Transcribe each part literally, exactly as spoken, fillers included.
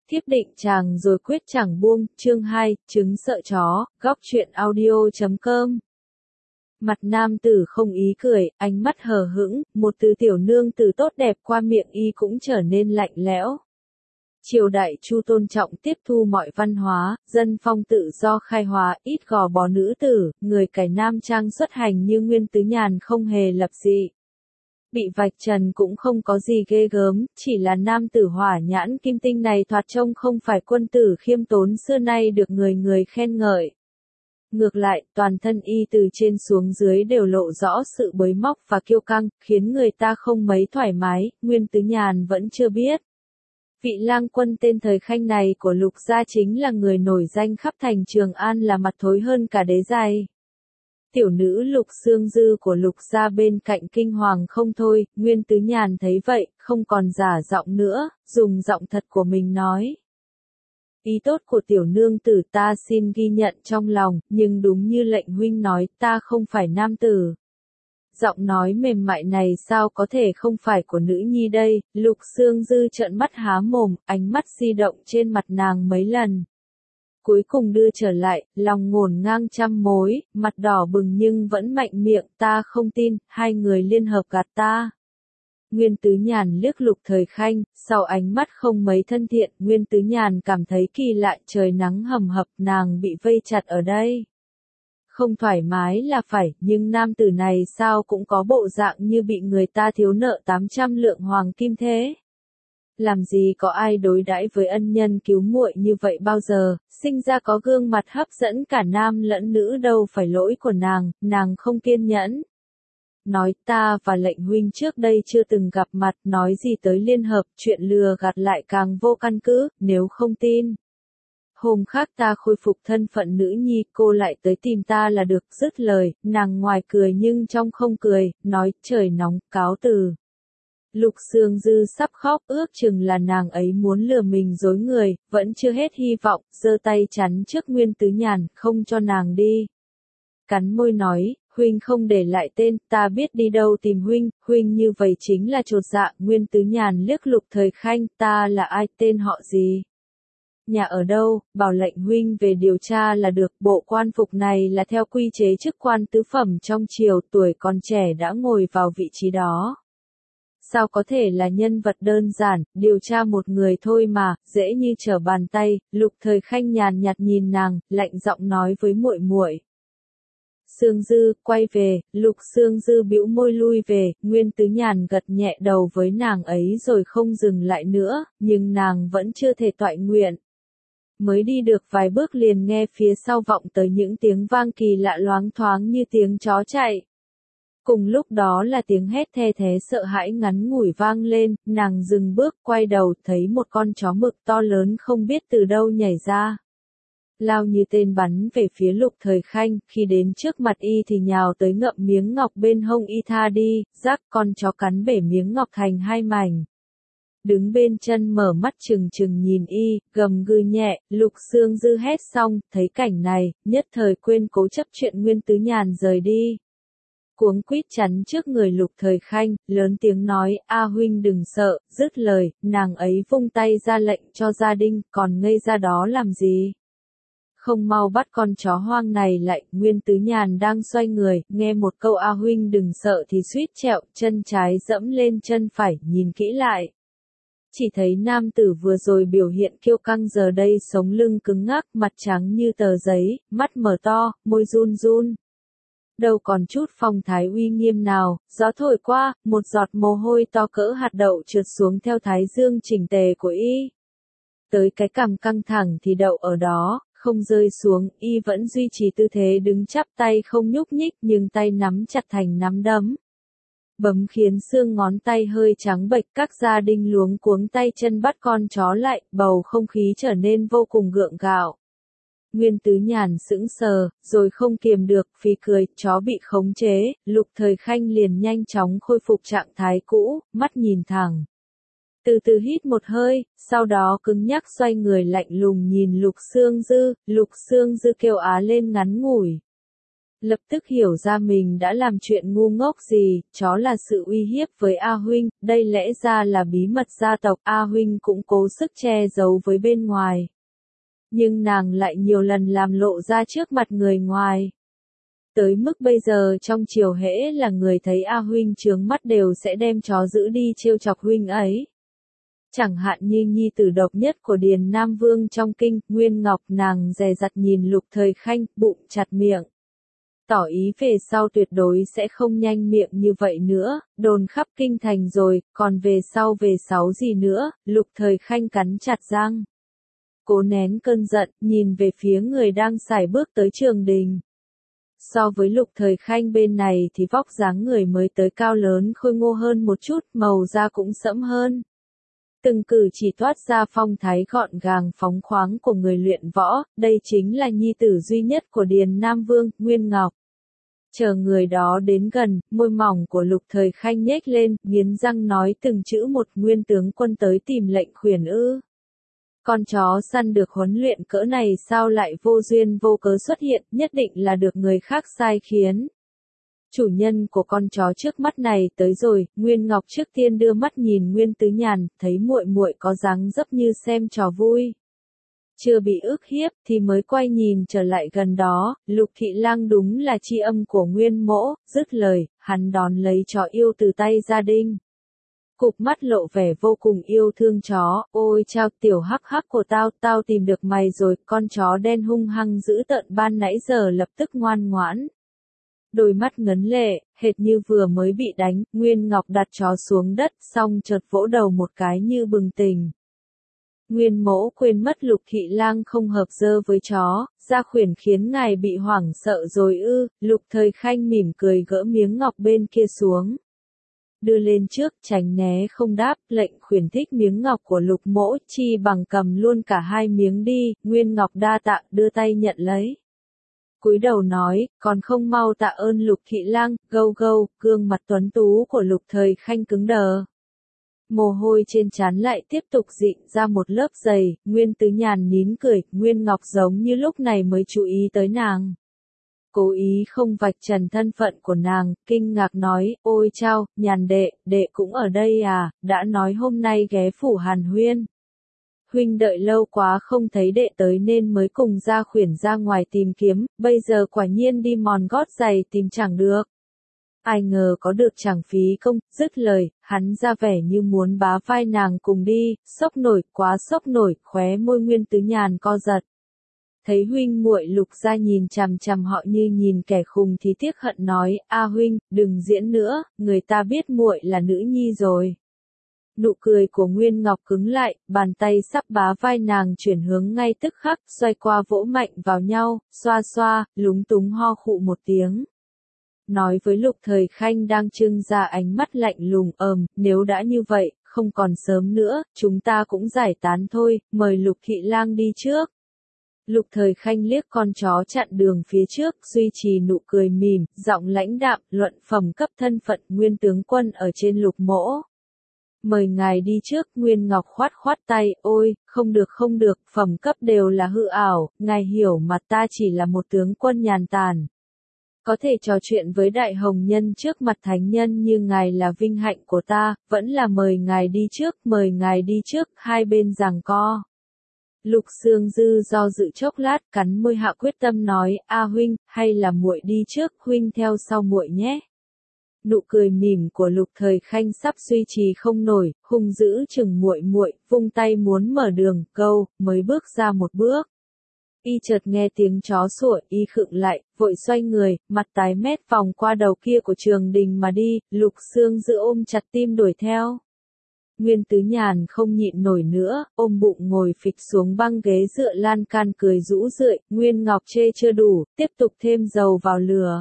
Thiếp định chàng rồi quyết chẳng buông, chương hai, trứng sợ chó, góc truyện audio chấm com. Mặt nam tử không ý cười, ánh mắt hờ hững, một từ tiểu nương tử tốt đẹp qua miệng y cũng trở nên lạnh lẽo. Triều đại Chu tôn trọng tiếp thu mọi văn hóa, dân phong tự do khai hóa, ít gò bó nữ tử, người cải nam trang xuất hành như Nguyên Tứ Nhàn không hề lập dị. Bị vạch trần cũng không có gì ghê gớm, chỉ là nam tử hỏa nhãn kim tinh này thoạt trông không phải quân tử khiêm tốn xưa nay được người người khen ngợi. Ngược lại, toàn thân y từ trên xuống dưới đều lộ rõ sự bới móc và kiêu căng, khiến người ta không mấy thoải mái, Nguyên Tứ Nhàn vẫn chưa biết. Vị lang quân tên thời Khanh này của Lục gia chính là người nổi danh khắp thành Trường An là mặt thối hơn cả đế giày. Tiểu nữ Lục Xương Dư của Lục gia bên cạnh kinh hoàng không thôi, Nguyên Tứ Nhàn thấy vậy, không còn giả giọng nữa, dùng giọng thật của mình nói. Ý tốt của tiểu nương tử ta xin ghi nhận trong lòng, nhưng đúng như lệnh huynh nói, ta không phải nam tử. Giọng nói mềm mại này sao có thể không phải của nữ nhi đây, Lục Xương Dư trợn mắt há mồm, ánh mắt di động trên mặt nàng mấy lần. Cuối cùng đưa trở lại, lòng ngổn ngang trăm mối, mặt đỏ bừng nhưng vẫn mạnh miệng, ta không tin, hai người liên hợp gạt ta. Nguyên Tứ Nhàn liếc Lục Thời Khanh, sau ánh mắt không mấy thân thiện, Nguyên Tứ Nhàn cảm thấy kỳ lạ, trời nắng hầm hập, nàng bị vây chặt ở đây. Không thoải mái là phải, nhưng nam tử này sao cũng có bộ dạng như bị người ta thiếu nợ tám trăm lượng hoàng kim thế. Làm gì có ai đối đãi với ân nhân cứu muội như vậy bao giờ, sinh ra có gương mặt hấp dẫn cả nam lẫn nữ đâu phải lỗi của nàng, nàng không kiên nhẫn. Nói ta và lệnh huynh trước đây chưa từng gặp mặt, nói gì tới liên hợp, chuyện lừa gạt lại càng vô căn cứ, nếu không tin. Hôm khác ta khôi phục thân phận nữ nhi, cô lại tới tìm ta là được, dứt lời, nàng ngoài cười nhưng trong không cười, nói trời nóng, cáo từ. Lục Xương Dư sắp khóc, ước chừng là nàng ấy muốn lừa mình dối người, vẫn chưa hết hy vọng, giơ tay chắn trước Nguyên Tứ Nhàn, không cho nàng đi. Cắn môi nói, huynh không để lại tên, ta biết đi đâu tìm huynh, huynh như vậy chính là chột dạ, Nguyên Tứ Nhàn liếc Lục Thời Khanh, ta là ai, tên họ gì? Nhà ở đâu, bảo lệnh huynh về điều tra là được, bộ quan phục này là theo quy chế chức quan tứ phẩm trong triều, tuổi còn trẻ đã ngồi vào vị trí đó. Sao có thể là nhân vật đơn giản, điều tra một người thôi mà, dễ như trở bàn tay, Lục Thời Khanh nhàn nhạt nhìn nàng, lạnh giọng nói với muội muội. Xương Dư, quay về, Lục Xương Dư bĩu môi lui về, Nguyên Tứ Nhàn gật nhẹ đầu với nàng ấy rồi không dừng lại nữa, nhưng nàng vẫn chưa thể toại nguyện. Mới đi được vài bước liền nghe phía sau vọng tới những tiếng vang kỳ lạ loáng thoáng như tiếng chó chạy. Cùng lúc đó là tiếng hét the thé sợ hãi ngắn ngủi vang lên, nàng dừng bước quay đầu thấy một con chó mực to lớn không biết từ đâu nhảy ra. Lao như tên bắn về phía Lục Thời Khanh, khi đến trước mặt y thì nhào tới ngậm miếng ngọc bên hông y tha đi, rắc con chó cắn bể miếng ngọc thành hai mảnh. Đứng bên chân mở mắt trừng trừng nhìn y, gầm gừ nhẹ, Lục Xương Dư hét xong, thấy cảnh này, nhất thời quên cố chấp chuyện Nguyên Tứ Nhàn rời đi. Cuống quýt chắn trước người Lục Thời Khanh, lớn tiếng nói, A huynh đừng sợ, dứt lời, nàng ấy vung tay ra lệnh cho gia đình, còn ngây ra đó làm gì? Không mau bắt con chó hoang này lại, Nguyên Tứ Nhàn đang xoay người, nghe một câu A huynh đừng sợ thì suýt trẹo, chân trái dẫm lên chân phải, nhìn kỹ lại. Chỉ thấy nam tử vừa rồi biểu hiện kiêu căng giờ đây sống lưng cứng ngắc, mặt trắng như tờ giấy, mắt mở to, môi run run. Đâu còn chút phong thái uy nghiêm nào, gió thổi qua, một giọt mồ hôi to cỡ hạt đậu trượt xuống theo thái dương chỉnh tề của y. Tới cái cằm căng thẳng thì đậu ở đó, không rơi xuống, y vẫn duy trì tư thế đứng chắp tay không nhúc nhích nhưng tay nắm chặt thành nắm đấm. Bấm khiến xương ngón tay hơi trắng bệch, các gia đình luống cuống tay chân bắt con chó lại, bầu không khí trở nên vô cùng gượng gạo. Nguyên Tứ Nhàn sững sờ, rồi không kiềm được, phì cười, chó bị khống chế, Lục Thời Khanh liền nhanh chóng khôi phục trạng thái cũ, mắt nhìn thẳng. Từ từ hít một hơi, sau đó cứng nhắc xoay người lạnh lùng nhìn Lục Xương Dư, Lục Xương Dư kêu á lên ngắn ngủi. Lập tức hiểu ra mình đã làm chuyện ngu ngốc gì, chó là sự uy hiếp với A Huynh, đây lẽ ra là bí mật gia tộc, A Huynh cũng cố sức che giấu với bên ngoài. Nhưng nàng lại nhiều lần làm lộ ra trước mặt người ngoài. Tới mức bây giờ trong triều hễ là người thấy A Huynh chướng mắt đều sẽ đem chó giữ đi trêu chọc Huynh ấy. Chẳng hạn như nhi tử độc nhất của Điền Nam Vương trong kinh, Nguyên Ngọc, nàng dè dặt nhìn Lục Thời Khanh, bụng chặt miệng. Tỏ ý về sau tuyệt đối sẽ không nhanh miệng như vậy nữa, đồn khắp kinh thành rồi, còn về sau về sáu gì nữa, Lục Thời Khanh cắn chặt răng. Cố nén cơn giận, nhìn về phía người đang sải bước tới Trường Đình. So với Lục Thời Khanh bên này thì vóc dáng người mới tới cao lớn khôi ngô hơn một chút, màu da cũng sẫm hơn. Từng cử chỉ toát ra phong thái gọn gàng phóng khoáng của người luyện võ, đây chính là nhi tử duy nhất của Điền Nam Vương, Nguyên Ngọc. Chờ người đó đến gần, môi mỏng của Lục Thời Khanh nhếch lên, nghiến răng nói từng chữ một, Nguyên tướng quân tới tìm lệnh khuyển ư. Con chó săn được huấn luyện cỡ này sao lại vô duyên vô cớ xuất hiện, nhất định là được người khác sai khiến. Chủ nhân của con chó trước mắt này tới rồi, Nguyên Ngọc trước tiên đưa mắt nhìn Nguyên Tứ Nhàn, thấy muội muội có dáng dấp như xem trò vui. Chưa bị ức hiếp thì mới quay nhìn trở lại gần đó, Lục Thị Lang đúng là tri âm của Nguyên Mỗ, dứt lời, hắn đón lấy chó yêu từ tay gia đình. Cụp mắt lộ vẻ vô cùng yêu thương chó, ôi chao tiểu hắc hắc của tao, tao tìm được mày rồi, con chó đen hung hăng dữ tợn ban nãy giờ lập tức ngoan ngoãn. Đôi mắt ngấn lệ, hệt như vừa mới bị đánh, Nguyên Ngọc đặt chó xuống đất, xong chợt vỗ đầu một cái như bừng tỉnh. Nguyên Mỗ quên mất Lục Thị Lang không hợp dơ với chó, Gia Khuyển khiến ngài bị hoảng sợ rồi ư, Lục Thời Khanh mỉm cười gỡ miếng ngọc bên kia xuống. Đưa lên trước, tránh né không đáp, lệnh khuyển thích miếng ngọc của Lục Mỗ, chi bằng cầm luôn cả hai miếng đi, Nguyên Ngọc đa tạ, đưa tay nhận lấy. Cúi đầu nói, còn không mau tạ ơn Lục Thị Lang, gâu gâu, gương mặt tuấn tú của Lục Thời Khanh cứng đờ. Mồ hôi trên trán lại tiếp tục dịn ra một lớp dày, Nguyên Tứ Nhàn nín cười, Nguyên Ngọc giống như lúc này mới chú ý tới nàng. Cố ý không vạch trần thân phận của nàng, kinh ngạc nói, ôi chao, Nhàn đệ, đệ cũng ở đây à, đã nói hôm nay ghé phủ Hàn Huyên. Huynh đợi lâu quá không thấy đệ tới nên mới cùng Gia Khuyển ra ngoài tìm kiếm, bây giờ quả nhiên đi mòn gót giày tìm chẳng được. Ai ngờ có được chẳng phí công, dứt lời, hắn ra vẻ như muốn bá vai nàng cùng đi, sốc nổi, quá sốc nổi, khóe môi Nguyên Tứ Nhàn co giật. Thấy huynh muội Lục gia nhìn chằm chằm họ như nhìn kẻ khùng thì tiếc hận nói, a huynh, đừng diễn nữa, người ta biết muội là nữ nhi rồi. Nụ cười của Nguyên Ngọc cứng lại, bàn tay sắp bá vai nàng chuyển hướng ngay tức khắc, xoay qua vỗ mạnh vào nhau, xoa xoa, lúng túng ho khụ một tiếng. Nói với Lục Thời Khanh đang trưng ra ánh mắt lạnh lùng, ờm, nếu đã như vậy, không còn sớm nữa, chúng ta cũng giải tán thôi, mời Lục Thị Lang đi trước. Lục Thời Khanh liếc con chó chặn đường phía trước, duy trì nụ cười mỉm, giọng lãnh đạm, luận phẩm cấp thân phận Nguyên tướng quân ở trên Lục Mỗ. Mời ngài đi trước, Nguyên Ngọc khoát khoát tay, ôi, không được không được, phẩm cấp đều là hư ảo, ngài hiểu mà ta chỉ là một tướng quân nhàn tản. Có thể trò chuyện với đại hồng nhân trước mặt thánh nhân như ngài là vinh hạnh của ta, vẫn là mời ngài đi trước, mời ngài đi trước, hai bên giằng co. Lục Sương Dư do dự chốc lát, cắn môi hạ quyết tâm nói, a huynh, hay là muội đi trước, huynh theo sau muội nhé. Nụ cười mỉm của Lục Thời Khanh sắp duy trì không nổi, hung dữ chừng muội muội, vung tay muốn mở đường, câu, mới bước ra một bước. Y chợt nghe tiếng chó sủa, y khựng lại, vội xoay người, mặt tái mét vòng qua đầu kia của Trường Đình mà đi, Lục Sương Dư ôm chặt tim đuổi theo. Nguyên Tứ Nhàn không nhịn nổi nữa, ôm bụng ngồi phịch xuống băng ghế dựa lan can cười rũ rượi, Nguyên Ngọc chê chưa đủ, tiếp tục thêm dầu vào lửa.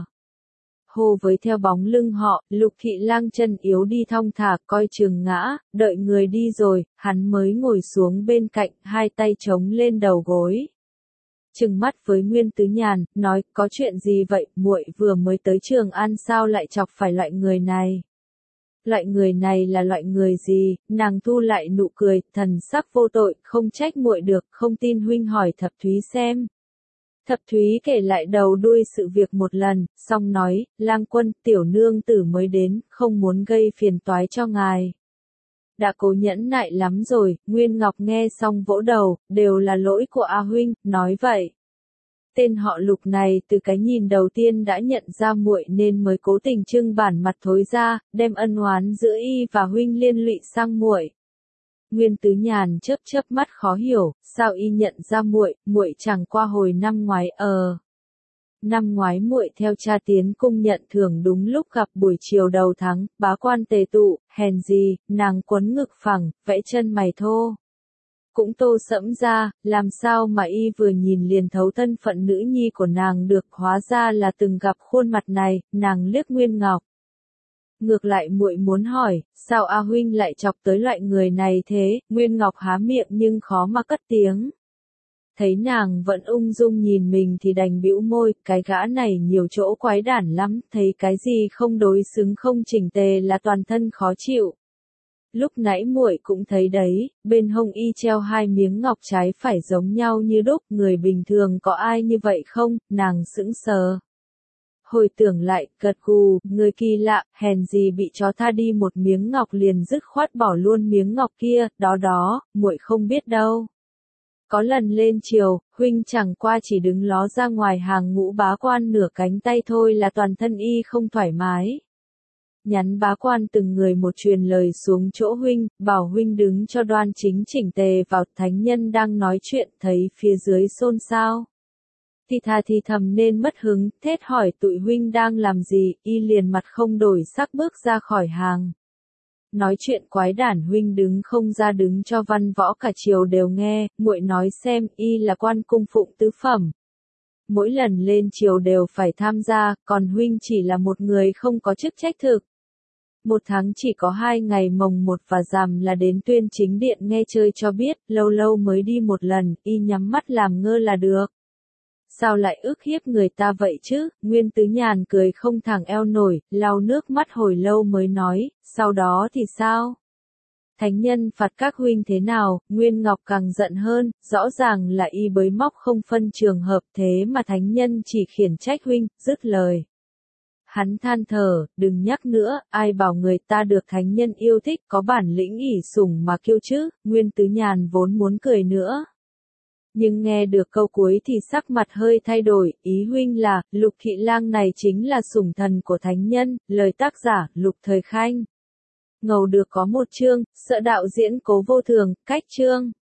Hô với theo bóng lưng họ, Lục Thị Lang chân yếu đi thong thả, coi chừng ngã, đợi người đi rồi, hắn mới ngồi xuống bên cạnh, hai tay chống lên đầu gối. Trừng mắt với Nguyên Tứ Nhàn, nói, có chuyện gì vậy, muội vừa mới tới Trường An sao lại chọc phải loại người này. Loại người này là loại người gì, nàng thu lại nụ cười, thần sắc vô tội, không trách muội được, không tin huynh hỏi Thập Thúy xem. Thập Thúy kể lại đầu đuôi sự việc một lần, xong nói, lang quân, tiểu nương tử mới đến, không muốn gây phiền toái cho ngài. Đã cố nhẫn nại lắm rồi, Nguyên Ngọc nghe xong vỗ đầu, đều là lỗi của A huynh, nói vậy. Tên họ Lục này từ cái nhìn đầu tiên đã nhận ra muội nên mới cố tình trưng bản mặt thối ra, đem ân oán giữa y và huynh liên lụy sang muội. Nguyên Tứ Nhàn chớp chớp mắt khó hiểu, sao y nhận ra muội, muội chẳng qua hồi năm ngoái ờ. Năm ngoái muội theo cha tiến cung nhận thưởng đúng lúc gặp buổi chiều đầu tháng, bá quan tề tụ, hèn gì, nàng quấn ngực phẳng, vẽ chân mày thô. Cũng tô sẫm ra, làm sao mà y vừa nhìn liền thấu thân phận nữ nhi của nàng được, hóa ra là từng gặp khuôn mặt này, nàng liếc Nguyên Ngọc. Ngược lại muội muốn hỏi, sao A huynh lại chọc tới loại người này thế, Nguyên Ngọc há miệng nhưng khó mà cất tiếng. Thấy nàng vẫn ung dung nhìn mình thì đành bĩu môi, cái gã này nhiều chỗ quái đản lắm, thấy cái gì không đối xứng không chỉnh tề là toàn thân khó chịu. Lúc nãy muội cũng thấy đấy, bên hông y treo hai miếng ngọc trái phải giống nhau như đúc, người bình thường có ai như vậy không, nàng sững sờ. Hồi tưởng lại, gật gù, người kỳ lạ, hèn gì bị chó tha đi một miếng ngọc liền dứt khoát bỏ luôn miếng ngọc kia, đó đó, muội không biết đâu. Có lần lên triều, huynh chẳng qua chỉ đứng ló ra ngoài hàng ngũ bá quan nửa cánh tay thôi là toàn thân y không thoải mái. Nhắn bá quan từng người một truyền lời xuống chỗ huynh, bảo huynh đứng cho đoan chính chỉnh tề vào, thánh nhân đang nói chuyện thấy phía dưới xôn xao. Thì thà thì thầm nên mất hứng, thét hỏi tụi huynh đang làm gì, y liền mặt không đổi sắc bước ra khỏi hàng. Nói chuyện quái đản huynh đứng không ra đứng cho văn võ cả triều đều nghe, muội nói xem, y là quan cung phụng tứ phẩm. Mỗi lần lên triều đều phải tham gia, còn huynh chỉ là một người không có chức trách thực. Một tháng chỉ có hai ngày mồng một và rằm là đến tuyên chính điện nghe chơi cho biết, lâu lâu mới đi một lần, y nhắm mắt làm ngơ là được. Sao lại ức hiếp người ta vậy chứ, Nguyên Tứ Nhàn cười không thẳng eo nổi, lau nước mắt hồi lâu mới nói, sau đó thì sao? Thánh nhân phạt các huynh thế nào, Nguyên Ngọc càng giận hơn, rõ ràng là y bới móc không phân trường hợp thế mà thánh nhân chỉ khiển trách huynh, dứt lời. Hắn than thở, đừng nhắc nữa, ai bảo người ta được thánh nhân yêu thích có bản lĩnh ỷ sủng mà kiêu chứ, Nguyên Tứ Nhàn vốn muốn cười nữa. Nhưng nghe được câu cuối thì sắc mặt hơi thay đổi, ý huynh là, Lục Thị Lang này chính là sủng thần của thánh nhân, lời tác giả, Lục Thời Khanh. Ngầu được có một chương, sợ đạo diễn Cố Vô Thường, cách chương.